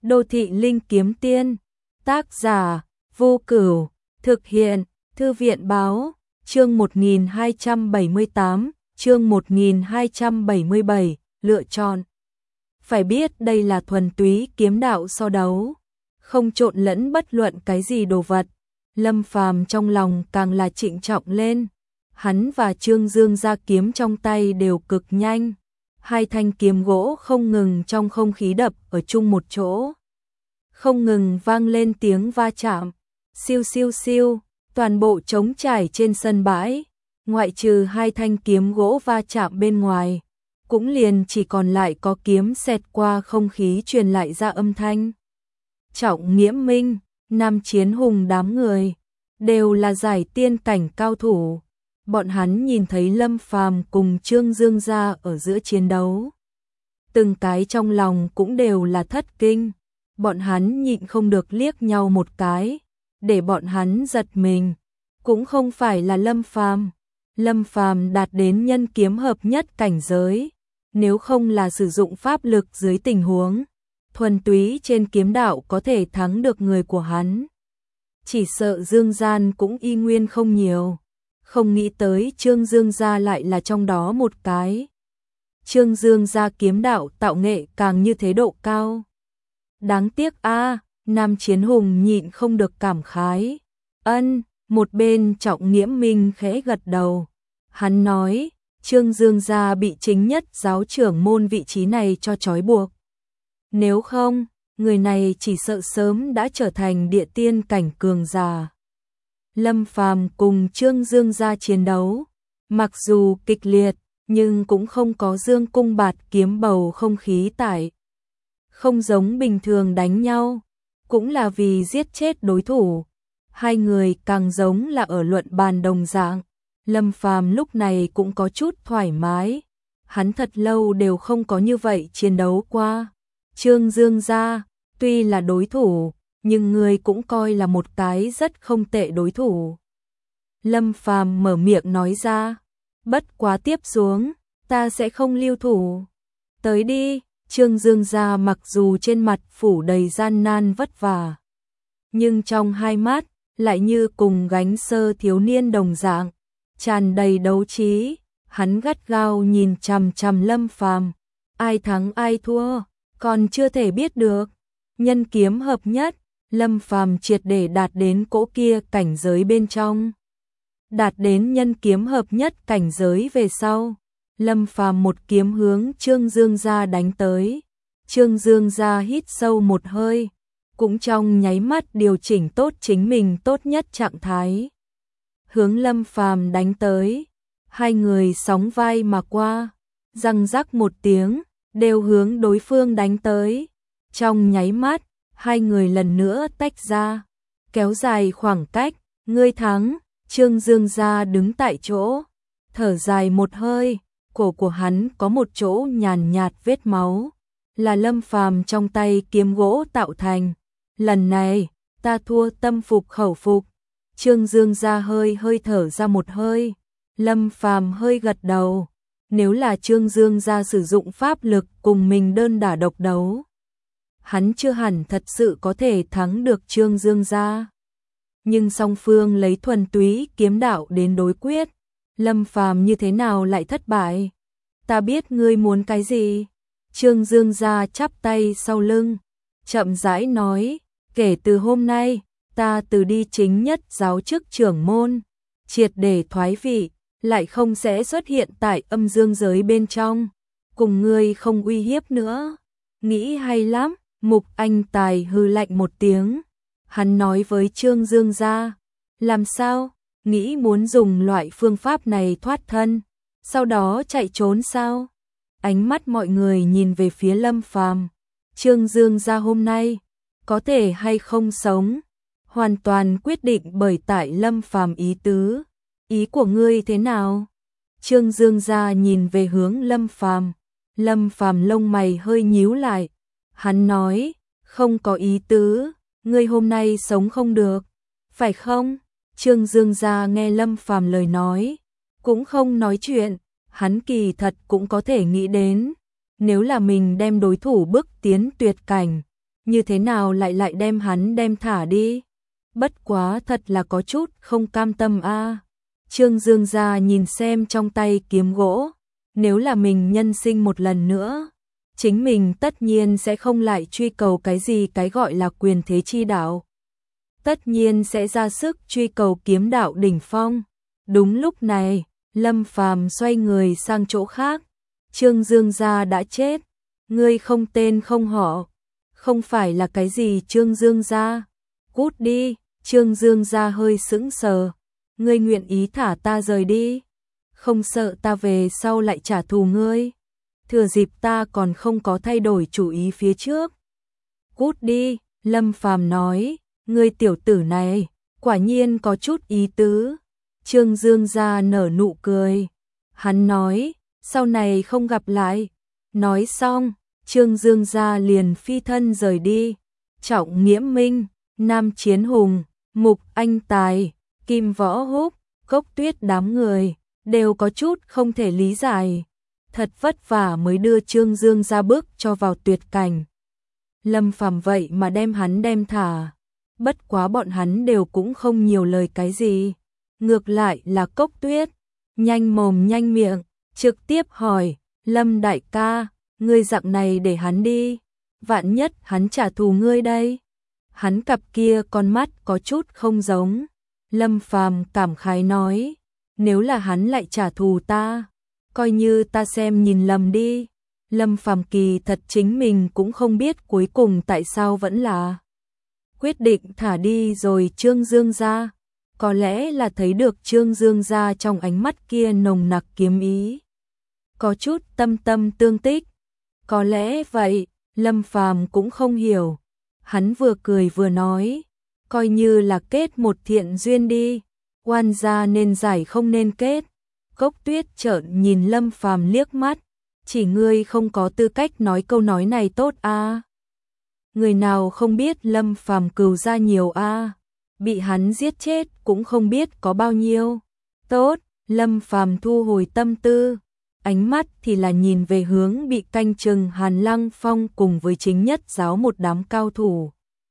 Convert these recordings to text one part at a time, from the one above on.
Đô thị linh kiếm tiên, tác giả Vô Cửu, thực hiện Thư viện báo, chương 1278, chương 1277, lựa chọn. Phải biết đây là thuần túy kiếm đạo so đấu, không trộn lẫn bất luận cái gì đồ vật. Lâm Phàm trong lòng càng là trịnh trọng lên. Hắn và Trương Dương ra kiếm trong tay đều cực nhanh. Hai thanh kiếm gỗ không ngừng trong không khí đập ở chung một chỗ. Không ngừng vang lên tiếng va chạm. Siêu siêu siêu, toàn bộ trống trải trên sân bãi. Ngoại trừ hai thanh kiếm gỗ va chạm bên ngoài, cũng liền chỉ còn lại có kiếm xẹt qua không khí truyền lại ra âm thanh. Trọng Nghiễm Minh, Nam Chiến Hùng đám người, đều là giải tiên cảnh cao thủ. Bọn hắn nhìn thấy Lâm Phàm cùng Trương Dương gia ở giữa chiến đấu. Từng cái trong lòng cũng đều là thất kinh. Bọn hắn nhịn không được liếc nhau một cái, để bọn hắn giật mình. Cũng không phải là Lâm Phàm. Lâm Phàm đạt đến nhân kiếm hợp nhất cảnh giới. Nếu không là sử dụng pháp lực dưới tình huống thuần túy trên kiếm đạo có thể thắng được người của hắn. Chỉ sợ Dương gian cũng y nguyên không nhiều. Không nghĩ tới Trương Dương gia lại là trong đó một cái. Trương Dương gia kiếm đạo tạo nghệ càng như thế độ cao. Đáng tiếc a, Nam Chiến Hùng nhịn không được cảm khái. Một bên Trọng Nghiễm Minh khẽ gật đầu. Hắn nói, Trương Dương gia bị chính nhất giáo trưởng môn vị trí này cho trói buộc. Nếu không, người này chỉ sợ sớm đã trở thành địa tiên cảnh cường giả. Lâm Phàm cùng Trương Dương gia chiến đấu, mặc dù kịch liệt, nhưng cũng không có dương cung bạt kiếm bầu không khí tải. Không giống bình thường đánh nhau, cũng là vì giết chết đối thủ. Hai người càng giống là ở luận bàn đồng dạng. Lâm Phàm lúc này cũng có chút thoải mái. Hắn thật lâu đều không có như vậy chiến đấu qua. Trương Dương gia, tuy là đối thủ, nhưng người cũng coi là một cái rất không tệ đối thủ. Lâm Phàm mở miệng nói ra, bất quá tiếp xuống, ta sẽ không lưu thủ. Tới đi, Trương Dương gia mặc dù trên mặt phủ đầy gian nan vất vả, nhưng trong hai mắt, lại như cùng gánh sơ thiếu niên đồng dạng, tràn đầy đấu trí. Hắn gắt gao nhìn chằm chằm Lâm Phàm, ai thắng ai thua, còn chưa thể biết được. Nhân kiếm hợp nhất, Lâm Phàm triệt để đạt đến cỗ kia cảnh giới bên trong. Đạt đến nhân kiếm hợp nhất cảnh giới về sau, Lâm Phàm một kiếm hướng Trương Dương gia đánh tới. Trương Dương gia hít sâu một hơi, cũng trong nháy mắt điều chỉnh tốt chính mình tốt nhất trạng thái. Hướng Lâm Phàm đánh tới, hai người sóng vai mà qua, răng rắc một tiếng, đều hướng đối phương đánh tới. Trong nháy mắt, hai người lần nữa tách ra, kéo dài khoảng cách, ngươi thắng. Trương Dương gia đứng tại chỗ, thở dài một hơi, cổ của hắn có một chỗ nhàn nhạt vết máu, là Lâm Phàm trong tay kiếm gỗ tạo thành. Lần này, ta thua tâm phục khẩu phục. Trương Dương gia hơi thở ra một hơi. Lâm Phàm hơi gật đầu. Nếu là Trương Dương gia sử dụng pháp lực cùng mình đơn đả độc đấu, hắn chưa hẳn thật sự có thể thắng được Trương Dương gia. Nhưng song phương lấy thuần túy kiếm đạo đến đối quyết, Lâm Phàm như thế nào lại thất bại? Ta biết ngươi muốn cái gì? Trương Dương gia chắp tay sau lưng, chậm rãi nói, kể từ hôm nay, ta từ đi chính nhất giáo chức trưởng môn, triệt để thoái vị, lại không sẽ xuất hiện tại âm dương giới bên trong, cùng ngươi không uy hiếp nữa. Nghĩ hay lắm. Mục Anh Tài hừ lạnh một tiếng. Hắn nói với Trương Dương gia, làm sao? Nghĩ muốn dùng loại phương pháp này thoát thân, sau đó chạy trốn sao? Ánh mắt mọi người nhìn về phía Lâm Phàm. Trương Dương gia hôm nay có thể hay không sống, hoàn toàn quyết định bởi tại Lâm Phàm ý tứ. Ý của ngươi thế nào? Trương Dương gia nhìn về hướng Lâm Phàm. Lâm Phàm lông mày hơi nhíu lại. Hắn nói, không có ý tứ, ngươi hôm nay sống không được, phải không? Trương Dương gia nghe Lâm Phàm lời nói, cũng không nói chuyện. Hắn kỳ thật cũng có thể nghĩ đến, nếu là mình đem đối thủ bước tiến tuyệt cảnh, như thế nào lại đem hắn đem thả đi? Bất quá thật là có chút không cam tâm a. Trương Dương gia nhìn xem trong tay kiếm gỗ, nếu là mình nhân sinh một lần nữa, chính mình tất nhiên sẽ không lại truy cầu cái gì cái gọi là quyền thế chi đạo. Tất nhiên sẽ ra sức truy cầu kiếm đạo đỉnh phong. Đúng lúc này, Lâm Phàm xoay người sang chỗ khác. Trương Dương gia đã chết, ngươi không tên không họ, không phải là cái gì Trương Dương gia. Cút đi. Trương Dương gia hơi sững sờ. Ngươi nguyện ý thả ta rời đi, không sợ ta về sau lại trả thù ngươi? Thừa dịp ta còn không có thay đổi chủ ý phía trước. Cút đi. Lâm Phàm nói, ngươi tiểu tử này, quả nhiên có chút ý tứ. Trương Dương gia nở nụ cười. Hắn nói, sau này không gặp lại. Nói xong, Trương Dương gia liền phi thân rời đi. Trọng Nghiễm Minh, Nam Chiến Hùng, Mục Anh Tài, Kim Võ Húc, Cốc Tuyết đám người đều có chút không thể lý giải. Thật vất vả mới đưa Trương Dương gia bước cho vào tuyệt cảnh. Lâm Phàm vậy mà đem hắn đem thả. Bất quá bọn hắn đều cũng không nhiều lời cái gì. Ngược lại là Cốc Tuyết, nhanh mồm nhanh miệng, trực tiếp hỏi, Lâm đại ca, ngươi dạng này để hắn đi, vạn nhất hắn trả thù ngươi đây. Hắn cặp kia con mắt có chút không giống. Lâm Phàm cảm khái nói, nếu là hắn lại trả thù ta, coi như ta xem nhìn lầm đi. Lâm Phàm kỳ thật chính mình cũng không biết cuối cùng tại sao vẫn là quyết định thả đi rồi Trương Dương gia. Có lẽ là thấy được Trương Dương gia trong ánh mắt kia nồng nặc kiếm ý, có chút tâm tâm tương tích. Có lẽ vậy, Lâm Phàm cũng không hiểu. Hắn vừa cười vừa nói, coi như là kết một thiện duyên đi, oan gia nên giải không nên kết. Cốc Tuyết trợn nhìn Lâm Phàm liếc mắt, chỉ ngươi không có tư cách nói câu nói này tốt a. Người nào không biết Lâm Phàm cừu gia nhiều a, bị hắn giết chết cũng không biết có bao nhiêu. Tốt, Lâm Phàm thu hồi tâm tư, ánh mắt thì là nhìn về hướng bị canh chừng Hàn Lăng Phong cùng với chính nhất giáo một đám cao thủ.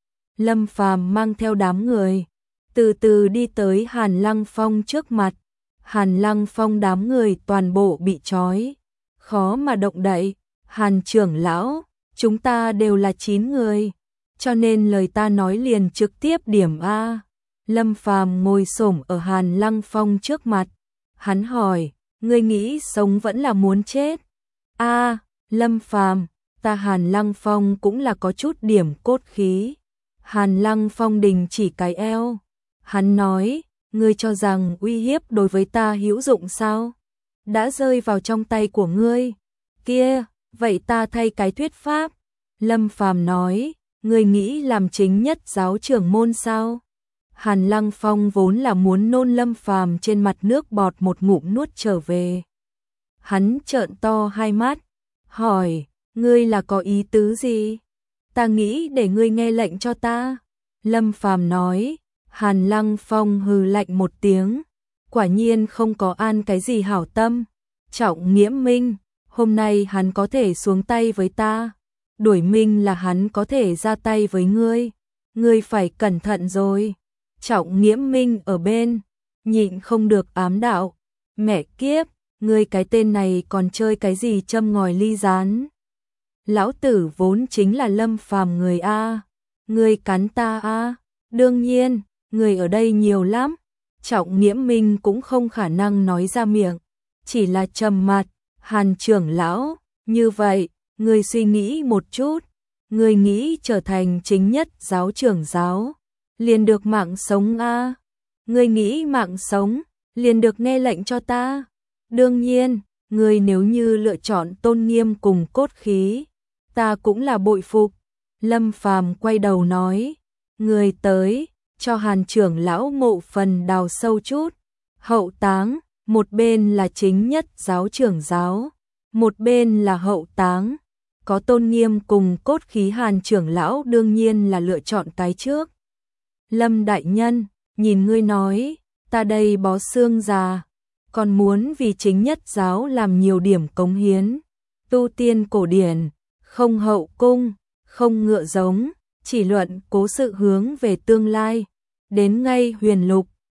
Lâm Phàm mang theo đám người, từ từ đi tới Hàn Lăng Phong trước mặt. Hàn Lăng Phong đám người toàn bộ bị trói, khó mà động đậy. Hàn trưởng lão, chúng ta đều là 9 người, cho nên lời ta nói liền trực tiếp điểm A. Lâm Phàm ngồi xổm ở Hàn Lăng Phong trước mặt. Hắn hỏi, ngươi nghĩ sống vẫn là muốn chết? A, Lâm Phàm, ta Hàn Lăng Phong cũng là có chút điểm cốt khí. Hàn Lăng Phong đình chỉ cái eo. Hắn nói, ngươi cho rằng uy hiếp đối với ta hữu dụng sao? Đã rơi vào trong tay của ngươi. Kia, vậy ta thay cái thuyết pháp. Lâm Phàm nói, ngươi nghĩ làm chính nhất giáo trưởng môn sao? Hàn Lăng Phong vốn là muốn nôn Lâm Phàm trên mặt nước bọt một ngụm nuốt trở về. Hắn trợn to hai mắt, hỏi, ngươi là có ý tứ gì? Ta nghĩ để ngươi nghe lệnh cho ta. Lâm Phàm nói. Hàn Lăng Phong hừ lạnh một tiếng, quả nhiên không có an cái gì hảo tâm. Trọng Nghiễm Minh, hôm nay hắn có thể xuống tay với ta, đuổi minh là hắn có thể ra tay với ngươi. Ngươi phải cẩn thận rồi. Trọng Nghiễm Minh ở bên, nhịn không được ám đạo. Mẹ kiếp, ngươi cái tên này còn chơi cái gì châm ngòi ly rán. Lão tử vốn chính là Lâm Phàm người A. Ngươi cắn ta A. Đương nhiên, người ở đây nhiều lắm. Trọng Nghiễm Minh cũng không khả năng nói ra miệng, chỉ là trầm mặt. Hàn trưởng lão, như vậy, ngươi suy nghĩ một chút, ngươi nghĩ trở thành chính nhất giáo trưởng giáo, liền được mạng sống a. Ngươi nghĩ mạng sống, liền được nghe lệnh cho ta. Đương nhiên, ngươi nếu như lựa chọn tôn nghiêm cùng cốt khí, ta cũng là bội phục. Lâm Phàm quay đầu nói, ngươi tới, cho Hàn trưởng lão mộ phần đào sâu chút, hậu táng. Một bên là chính nhất giáo trưởng giáo, một bên là hậu táng. Có tôn nghiêm cùng cốt khí Hàn trưởng lão đương nhiên là lựa chọn cái trước. Lâm đại nhân, nhìn ngươi nói, ta đây bó xương già, còn muốn vì chính nhất giáo làm nhiều điểm cống hiến. Tu tiên cổ điển, không hậu cung, không ngựa giống, chỉ luận cố sự hướng về tương lai. Đến ngay huyền lục,